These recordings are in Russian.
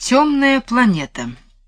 Темная планета.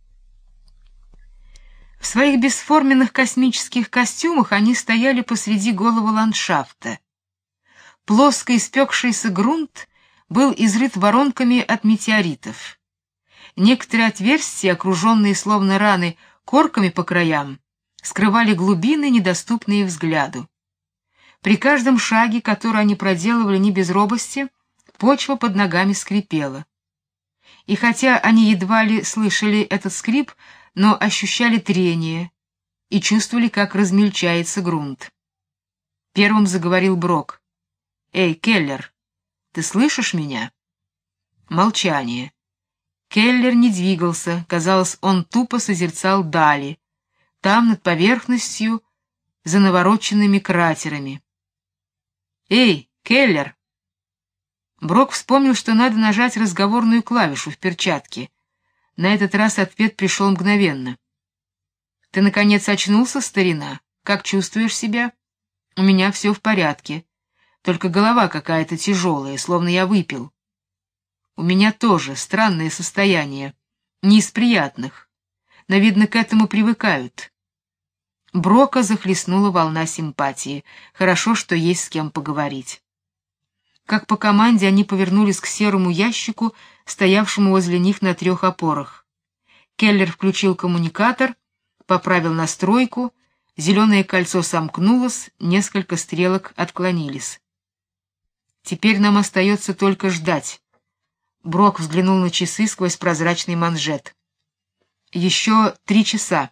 В своих бесформенных космических костюмах они стояли посреди голого ландшафта. Плоско испекшийся грунт был изрыт воронками от метеоритов. Некоторые отверстия, окруженные словно раны корками по краям, скрывали глубины, недоступные взгляду. При каждом шаге, который они проделывали не без робости, почва под ногами скрипела. И хотя они едва ли слышали этот скрип, но ощущали трение и чувствовали, как размельчается грунт. Первым заговорил Брок. «Эй, Келлер, ты слышишь меня?» Молчание. Келлер не двигался, казалось, он тупо созерцал дали, там, над поверхностью, за навороченными кратерами. «Эй, Келлер!» Брок вспомнил, что надо нажать разговорную клавишу в перчатке. На этот раз ответ пришел мгновенно. «Ты, наконец, очнулся, старина? Как чувствуешь себя?» «У меня все в порядке. Только голова какая-то тяжелая, словно я выпил». «У меня тоже странное состояние. Не из приятных. Но, видно, к этому привыкают». Брока захлестнула волна симпатии. Хорошо, что есть с кем поговорить. Как по команде они повернулись к серому ящику, стоявшему возле них на 3 опорах. Келлер включил коммуникатор, поправил настройку, зеленое кольцо сомкнулось, несколько стрелок отклонились. «Теперь нам остается только ждать». Брок взглянул на часы сквозь прозрачный манжет. «Еще 3 часа».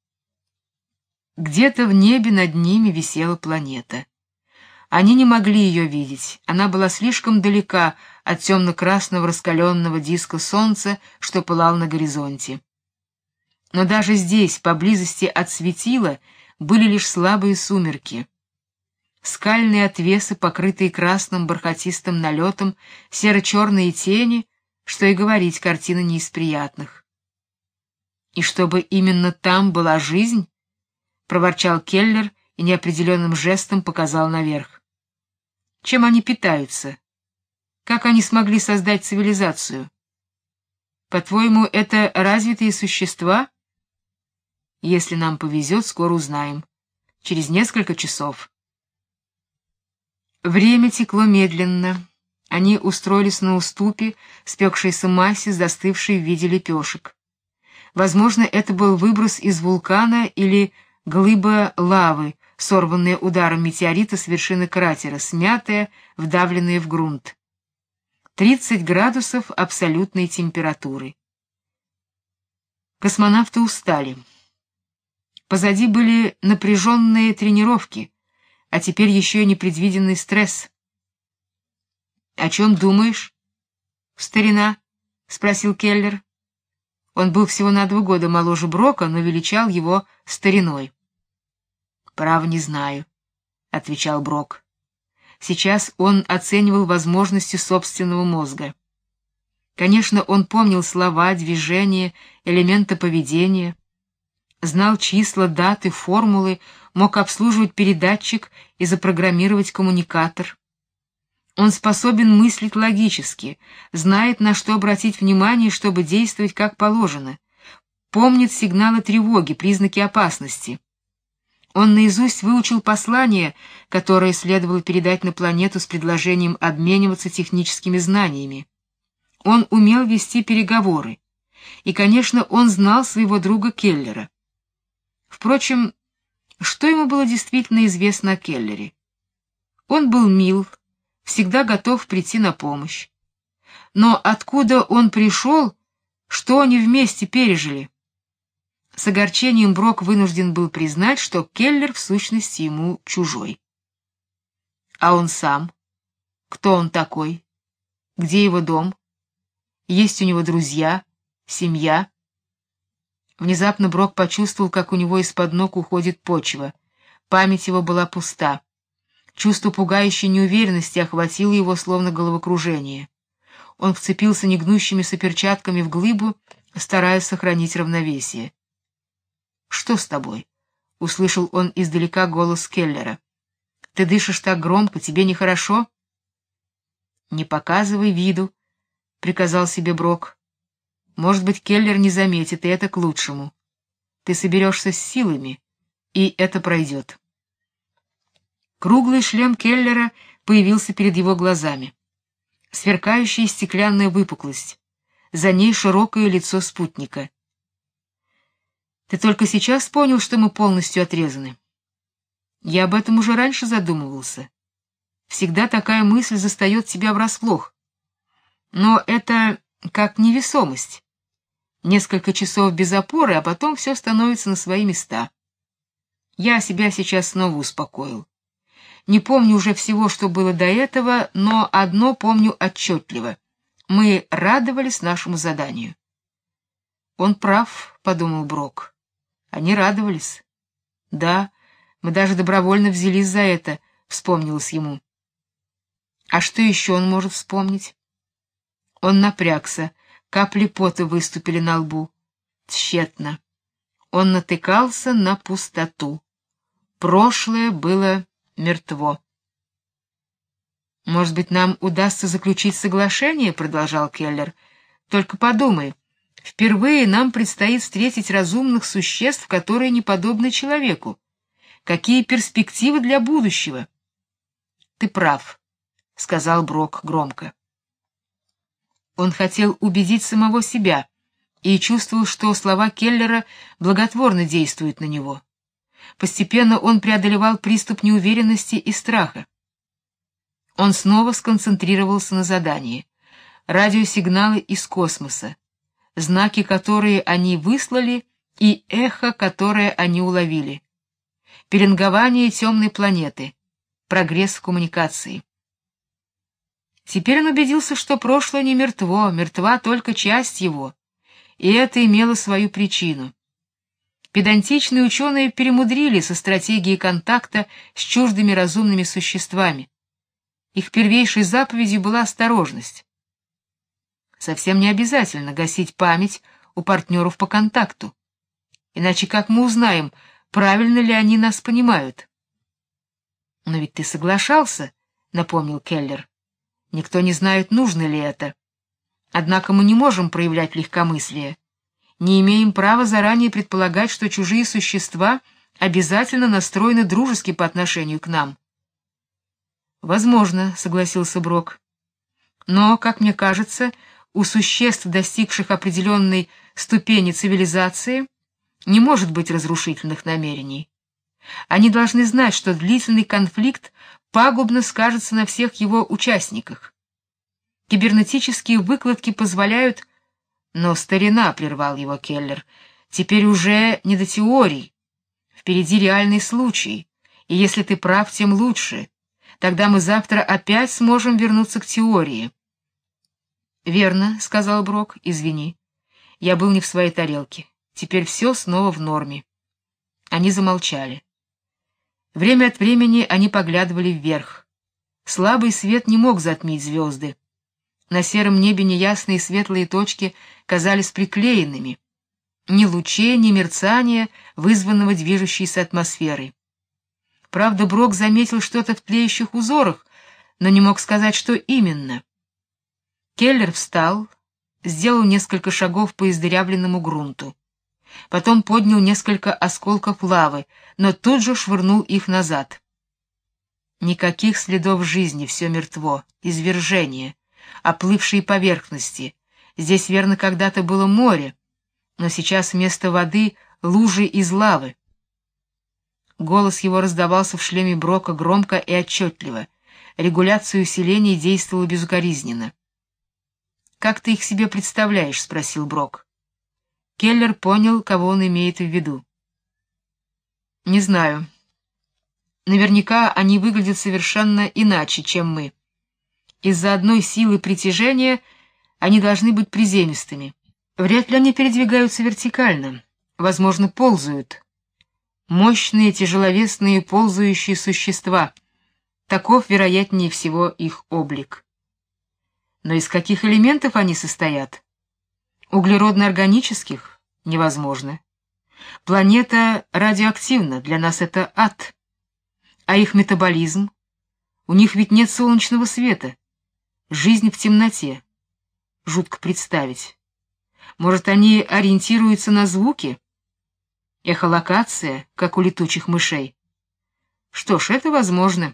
Где-то в небе над ними висела планета. Они не могли ее видеть, она была слишком далека от темно-красного раскаленного диска солнца, что пылал на горизонте. Но даже здесь, поблизости от светила, были лишь слабые сумерки. Скальные отвесы, покрытые красным бархатистым налетом, серо-черные тени, что и говорить, картина не из приятных. «И чтобы именно там была жизнь?» — проворчал Келлер и неопределенным жестом показал наверх. «Чем они питаются? Как они смогли создать цивилизацию? По-твоему, это развитые существа? Если нам повезет, скоро узнаем. Через несколько часов». Время текло медленно. Они устроились на уступе, спекшейся массе, застывшей в виде лепешек. Возможно, это был выброс из вулкана или глыба лавы, сорванная ударом метеорита с вершины кратера, смятая, вдавленная в грунт. 30 градусов абсолютной температуры. Космонавты устали. Позади были напряженные тренировки, а теперь еще и непредвиденный стресс. «О чем думаешь, старина?» — спросил Келлер. Он был всего на 2 года моложе Брока, но величал его стариной. «Право не знаю», — отвечал Брок. Сейчас он оценивал возможности собственного мозга. Конечно, он помнил слова, движения, элементы поведения, знал числа, даты, формулы, мог обслуживать передатчик и запрограммировать коммуникатор. Он способен мыслить логически, знает, на что обратить внимание, чтобы действовать как положено, помнит сигналы тревоги, признаки опасности. Он наизусть выучил послание, которое следовало передать на планету с предложением обмениваться техническими знаниями. Он умел вести переговоры, и, конечно, он знал своего друга Келлера. Впрочем, что ему было действительно известно о Келлере? Он был мил, всегда готов прийти на помощь. Но откуда он пришел, что они вместе пережили? С огорчением Брок вынужден был признать, что Келлер в сущности ему чужой. А он сам? Кто он такой? Где его дом? Есть у него друзья, семья? Внезапно Брок почувствовал, как у него из-под ног уходит почва. Память его была пуста. Чувство пугающей неуверенности охватило его, словно головокружение. Он вцепился негнущимися перчатками в глыбу, стараясь сохранить равновесие. «Что с тобой?» — услышал он издалека голос Келлера. «Ты дышишь так громко, тебе нехорошо?» «Не показывай виду», — приказал себе Брок. Может быть, Келлер не заметит, и это к лучшему. Ты соберешься с силами, и это пройдет. Круглый шлем Келлера появился перед его глазами. Сверкающая стеклянная выпуклость. За ней широкое лицо спутника. Ты только сейчас понял, что мы полностью отрезаны? Я об этом уже раньше задумывался. Всегда такая мысль застает тебя врасплох. Но это как невесомость. Несколько часов без опоры, а потом все становится на свои места. Я себя сейчас снова успокоил. Не помню уже всего, что было до этого, но одно помню отчетливо. Мы радовались нашему заданию. Он прав, подумал Брок. Они радовались. Да, мы даже добровольно взялись за это, вспомнилось ему. А что еще он может вспомнить? Он напрягся, капли пота выступили на лбу. Тщетно. Он натыкался на пустоту. Прошлое было мертво. Может быть, нам удастся заключить соглашение, продолжал Келлер. Только подумай, впервые нам предстоит встретить разумных существ, которые не подобны человеку. Какие перспективы для будущего? Ты прав, сказал Брок громко. Он хотел убедить самого себя и чувствовал, что слова Келлера благотворно действуют на него. Постепенно он преодолевал приступ неуверенности и страха. Он снова сконцентрировался на задании. Радиосигналы из космоса, знаки, которые они выслали, и эхо, которое они уловили. Пеленгование темной планеты, прогресс в коммуникации. Теперь он убедился, что прошлое не мертво, мертва только часть его, и это имело свою причину. Педантичные ученые перемудрили со стратегией контакта с чуждыми разумными существами. Их первейшей заповедью была осторожность. Совсем не обязательно гасить память у партнеров по контакту. Иначе как мы узнаем, правильно ли они нас понимают? Но ведь ты соглашался, напомнил Келлер. Никто не знает, нужно ли это. Однако мы не можем проявлять легкомыслие. Не имеем права заранее предполагать, что чужие существа обязательно настроены дружески по отношению к нам. Возможно, согласился Брок. Но, как мне кажется, у существ, достигших определенной ступени цивилизации, не может быть разрушительных намерений. Они должны знать, что длительный конфликт пагубно скажется на всех его участниках. Кибернетические выкладки позволяют... Но старина, прервал его Келлер, теперь уже не до теорий. Впереди реальный случай, и если ты прав, тем лучше. Тогда мы завтра опять сможем вернуться к теории. Верно, сказал Брок, извини. Я был не в своей тарелке. Теперь все снова в норме. Они замолчали. Время от времени они поглядывали вверх. Слабый свет не мог затмить звезды. На сером небе неясные светлые точки казались приклеенными. Ни лучей, ни мерцания, вызванного движущейся атмосферой. Правда, Брок заметил что-то в тлеющих узорах, но не мог сказать, что именно. Келлер встал, сделал несколько шагов по издырявленному грунту. Потом поднял несколько осколков лавы, но тут же швырнул их назад. Никаких следов жизни, все мертво, извержение, оплывшие поверхности. Здесь, верно, когда-то было море, но сейчас вместо воды лужи из лавы. Голос его раздавался в шлеме Брока громко и отчетливо. Регуляция усиления действовала безукоризненно. «Как ты их себе представляешь?» — спросил Брок. Келлер понял, кого он имеет в виду. «Не знаю. Наверняка они выглядят совершенно иначе, чем мы. Из-за одной силы притяжения они должны быть приземистыми. Вряд ли они передвигаются вертикально, возможно, ползают. Мощные, тяжеловесные ползающие существа. Таков, вероятнее всего, их облик. Но из каких элементов они состоят? Углеродно-органических? Невозможно. Планета радиоактивна, для нас это ад. А их метаболизм? У них ведь нет солнечного света. Жизнь в темноте. Жутко представить. Может, они ориентируются на звуки? Эхолокация, как у летучих мышей. Что ж, это возможно.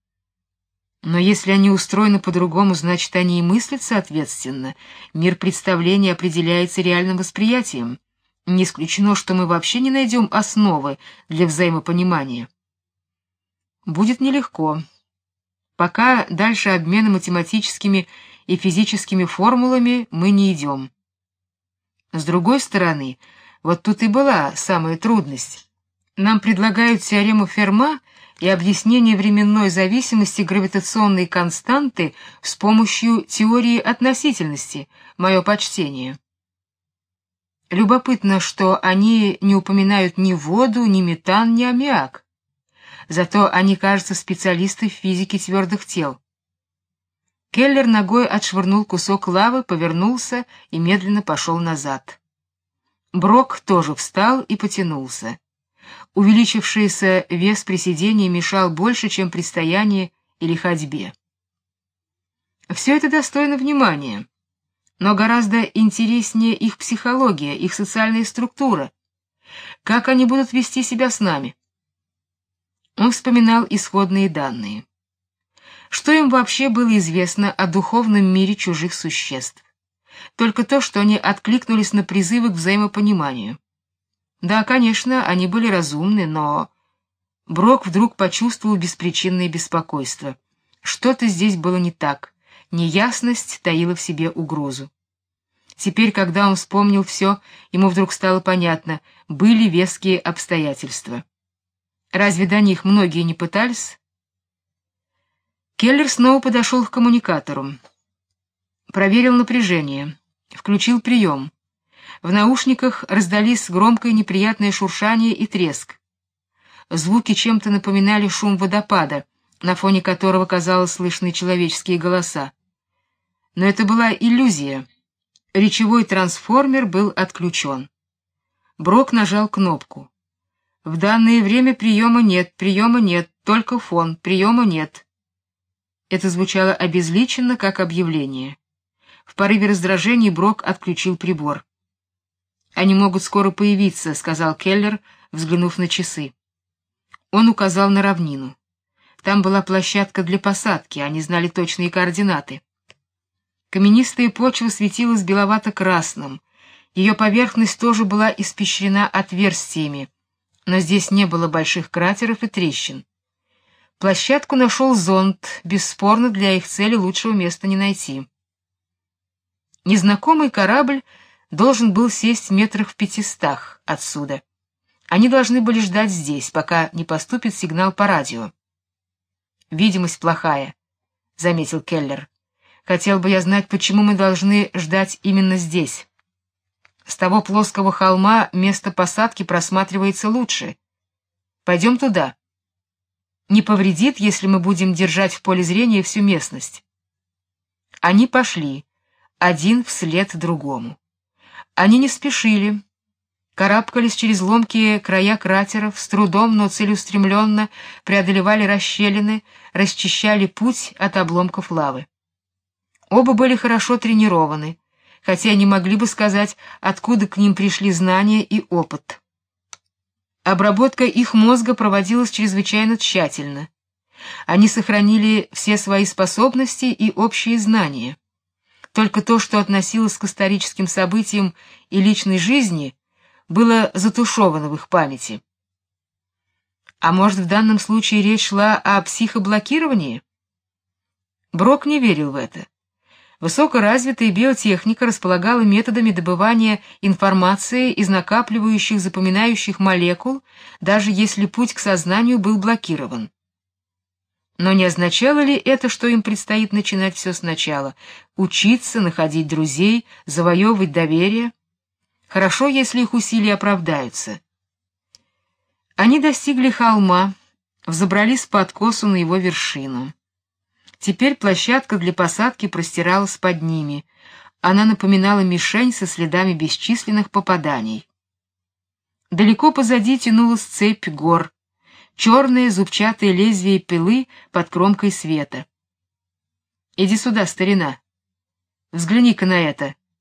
Но если они устроены по-другому, значит, они и мыслят соответственно. Мир представления определяется реальным восприятием. Не исключено, что мы вообще не найдем основы для взаимопонимания. Будет нелегко. Пока дальше обмена математическими и физическими формулами мы не идем. С другой стороны, вот тут и была самая трудность. Нам предлагают теорему Ферма и объяснение временной зависимости гравитационной константы с помощью теории относительности, мое почтение. Любопытно, что они не упоминают ни воду, ни метан, ни аммиак. Зато они, кажется, специалисты в физике твердых тел. Келлер ногой отшвырнул кусок лавы, повернулся и медленно пошел назад. Брок тоже встал и потянулся. Увеличившийся вес при сидении мешал больше, чем при стоянии или ходьбе. Все это достойно внимания, но гораздо интереснее их психология, их социальная структура. Как они будут вести себя с нами? Он вспоминал исходные данные. Что им вообще было известно о духовном мире чужих существ? Только то, что они откликнулись на призывы к взаимопониманию. Да, конечно, они были разумны, но... Брок вдруг почувствовал беспричинное беспокойство. Что-то здесь было не так. Неясность таила в себе угрозу. Теперь, когда он вспомнил все, ему вдруг стало понятно, были веские обстоятельства. Разве до них многие не пытались? Келлер снова подошел к коммуникатору. Проверил напряжение, включил прием. В наушниках раздались громкое неприятное шуршание и треск. Звуки чем-то напоминали шум водопада, на фоне которого, казалось, слышны человеческие голоса. Но это была иллюзия. Речевой трансформер был отключен. Брок нажал кнопку. В данное время приема нет, только фон, приема нет. Это звучало обезличенно, как объявление. В порыве раздражения Брок отключил прибор. «Они могут скоро появиться», — сказал Келлер, взглянув на часы. Он указал на равнину. Там была площадка для посадки, они знали точные координаты. Каменистая почва светилась беловато-красным, ее поверхность тоже была испещрена отверстиями, но здесь не было больших кратеров и трещин. Площадку нашел зонд, бесспорно, для их цели лучшего места не найти. Незнакомый корабль должен был сесть метрах в 500 отсюда. Они должны были ждать здесь, пока не поступит сигнал по радио. «Видимость плохая», — заметил Келлер. «Хотел бы я знать, почему мы должны ждать именно здесь. С того плоского холма место посадки просматривается лучше. Пойдем туда. Не повредит, если мы будем держать в поле зрения всю местность». Они пошли, один вслед другому. Они не спешили, карабкались через ломкие края кратеров, с трудом, но целеустремленно преодолевали расщелины, расчищали путь от обломков лавы. Оба были хорошо тренированы, хотя не могли бы сказать, откуда к ним пришли знания и опыт. Обработка их мозга проводилась чрезвычайно тщательно. Они сохранили все свои способности и общие знания. Только то, что относилось к историческим событиям и личной жизни, было затушевано в их памяти. А может, в данном случае речь шла о психоблокировании? Брок не верил в это. Высокоразвитая биотехника располагала методами добывания информации из накапливающих, запоминающих молекул, даже если путь к сознанию был блокирован. Но не означало ли это, что им предстоит начинать все сначала, учиться, находить друзей, завоевывать доверие? Хорошо, если их усилия оправдаются. Они достигли холма, взобрались по откосу на его вершину. Теперь площадка для посадки простиралась под ними. Она напоминала мишень со следами бесчисленных попаданий. Далеко позади тянулась цепь гор, черное зубчатое лезвие пилы под кромкой света. «Иди сюда, старина. Взгляни-ка на это»,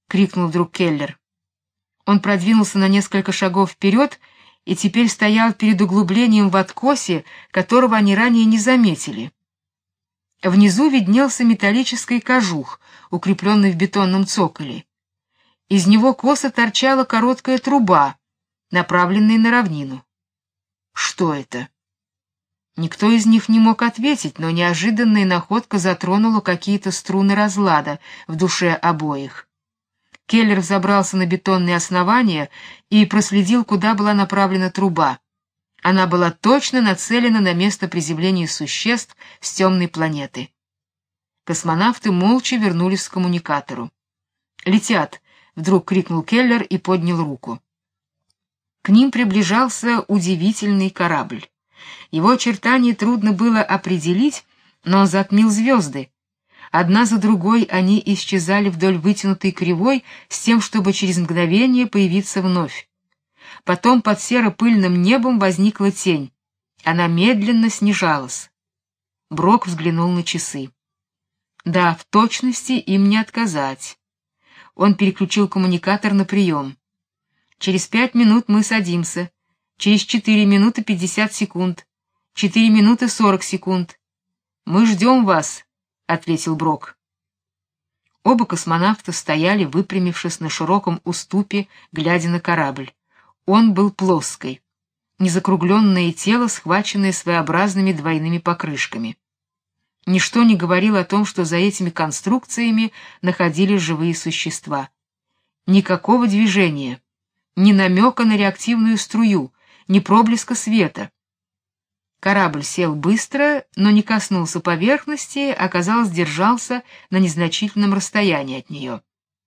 крикнул вдруг Келлер. Он продвинулся на несколько шагов вперед и теперь стоял перед углублением в откосе, которого они ранее не заметили. Внизу виднелся металлический кожух, укрепленный в бетонном цоколе. Из него косо торчала короткая труба, направленная на равнину. Что это? Никто из них не мог ответить, но неожиданная находка затронула какие-то струны разлада в душе обоих. Келлер взобрался на бетонные основания и проследил, куда была направлена труба. Она была точно нацелена на место приземления существ с темной планеты. Космонавты молча вернулись к коммуникатору. «Летят!» — вдруг крикнул Келлер и поднял руку. К ним приближался удивительный корабль. Его очертания трудно было определить, но он затмил звезды. Одна за другой они исчезали вдоль вытянутой кривой с тем, чтобы через мгновение появиться вновь. Потом под серо-пыльным небом возникла тень. Она медленно снижалась. Брок взглянул на часы. Да, в точности им не отказать. Он переключил коммуникатор на прием. Через 5 минут мы садимся. Через 4 минуты 50 секунд. 4 минуты 40 секунд. Мы ждем вас, ответил Брок. Оба космонавта стояли, выпрямившись на широком уступе, глядя на корабль. Он был плоской. Незакругленное тело, схваченное своеобразными двойными покрышками. Ничто не говорило о том, что за этими конструкциями находились живые существа. Никакого движения, ни намека на реактивную струю, ни проблеска света. Корабль сел быстро, но не коснулся поверхности, а, казалось, держался на незначительном расстоянии от нее.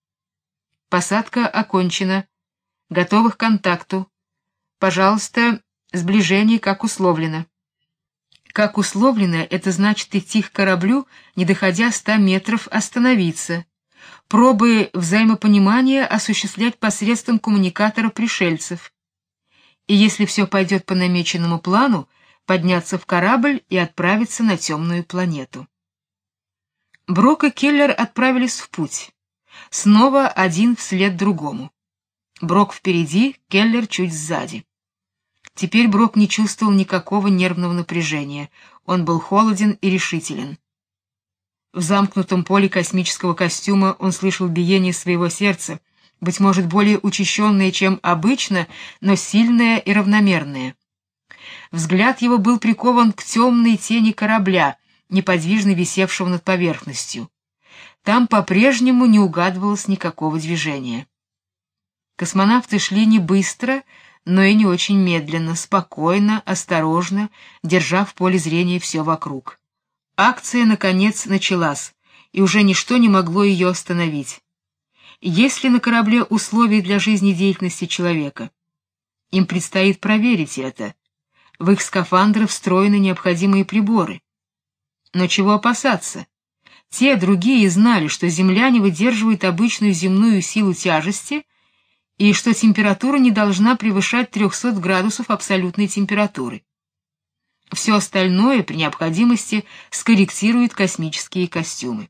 Посадка окончена. Готовы к контакту. Пожалуйста, сближение, как условлено. Как условлено, это значит идти к кораблю, не доходя 100 метров, остановиться. Пробы взаимопонимания осуществлять посредством коммуникатора пришельцев. И если все пойдет по намеченному плану, подняться в корабль и отправиться на темную планету. Брок и Келлер отправились в путь. Снова один вслед другому. Брок впереди, Келлер чуть сзади. Теперь Брок не чувствовал никакого нервного напряжения. Он был холоден и решителен. В замкнутом поле космического костюма он слышал биение своего сердца, быть может, более учащенное, чем обычно, но сильное и равномерное. Взгляд его был прикован к темной тени корабля, неподвижно висевшего над поверхностью. Там по-прежнему не угадывалось никакого движения. Космонавты шли не быстро, но и не очень медленно, спокойно, осторожно, держа в поле зрения все вокруг. Акция, наконец, началась, и уже ничто не могло ее остановить. Есть ли на корабле условия для жизнедеятельности человека? Им предстоит проверить это. В их скафандры встроены необходимые приборы. Но чего опасаться? Те, другие знали, что Земля не выдерживает обычную земную силу тяжести и что температура не должна превышать 300 градусов абсолютной температуры. Все остальное при необходимости скорректируют космические костюмы.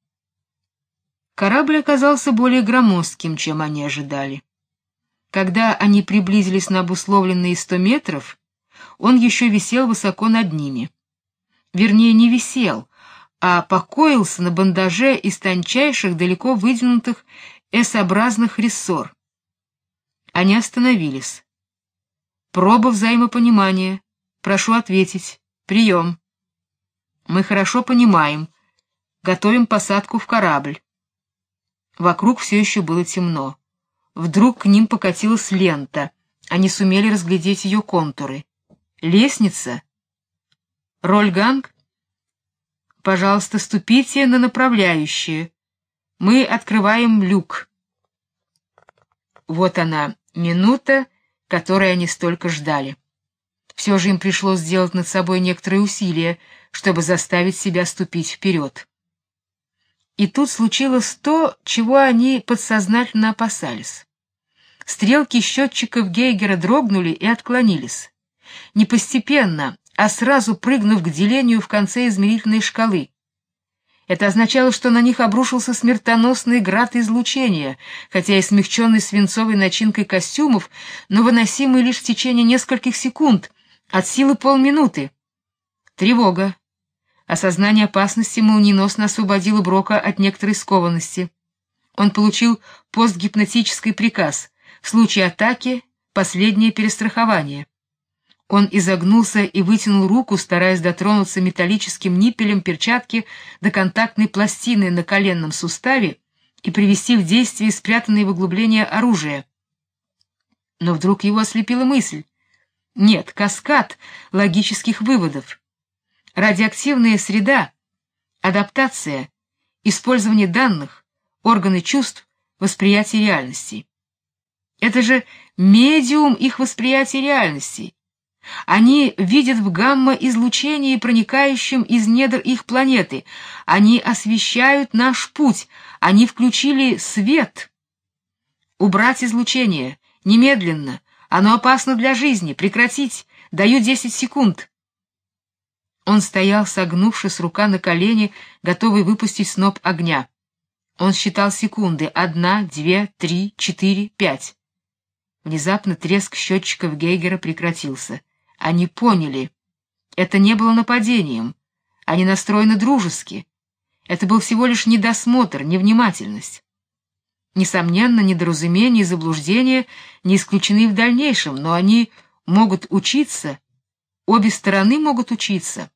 Корабль оказался более громоздким, чем они ожидали. Когда они приблизились на обусловленные 100 метров, он еще висел высоко над ними. Вернее, не висел, а покоился на бандаже из тончайших, далеко выдвинутых S-образных рессор. Они остановились. Проба взаимопонимания. Прошу ответить. Прием. Мы хорошо понимаем. Готовим посадку в корабль. Вокруг все еще было темно. Вдруг к ним покатилась лента. Они сумели разглядеть ее контуры. Лестница? Рольганг? Пожалуйста, ступите на направляющие. Мы открываем люк. Вот она, минута, которой они столько ждали. Все же им пришлось сделать над собой некоторые усилия, чтобы заставить себя ступить вперед. И тут случилось то, чего они подсознательно опасались. Стрелки счетчиков Гейгера дрогнули и отклонились. Не постепенно, а сразу прыгнув к делению в конце измерительной шкалы. Это означало, что на них обрушился смертоносный град излучения, хотя и смягченный свинцовой начинкой костюмов, но выносимый лишь в течение нескольких секунд, от силы полминуты. Тревога. Осознание опасности молниеносно освободило Брока от некоторой скованности. Он получил постгипнотический приказ: в случае атаки последнее перестрахование. Он изогнулся и вытянул руку, стараясь дотронуться металлическим ниппелем перчатки до контактной пластины на коленном суставе и привести в действие спрятанное в углубление оружие. Но вдруг его ослепила мысль. Нет, каскад логических выводов. Радиоактивная среда, адаптация, использование данных, органы чувств, восприятие реальности. Это же медиум их восприятия реальности. Они видят в гамма-излучении, проникающем из недр их планеты. Они освещают наш путь. Они включили свет. Убрать излучение. Немедленно. Оно опасно для жизни. Прекратить. Даю 10 секунд. Он стоял, согнувшись, рука на колени, готовый выпустить сноп огня. Он считал секунды. 1, 2, 3, 4, 5. Внезапно треск счетчиков Гейгера прекратился. Они поняли. Это не было нападением. Они настроены дружески. Это был всего лишь недосмотр, невнимательность. Несомненно, недоразумения и заблуждения не исключены в дальнейшем, но они могут учиться, обе стороны могут учиться.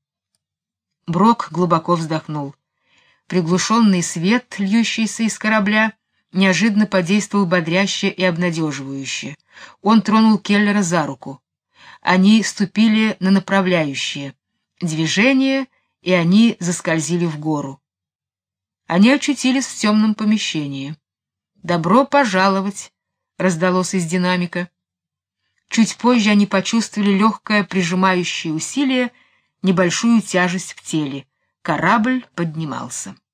Брок глубоко вздохнул. Приглушенный свет, льющийся из корабля, неожиданно подействовал бодряще и обнадеживающе. Он тронул Келлера за руку. Они ступили на направляющие. Движение, и они заскользили в гору. Они очутились в темном помещении. «Добро пожаловать!» — раздалось из динамика. Чуть позже они почувствовали легкое прижимающее усилие, небольшую тяжесть в теле. Корабль поднимался.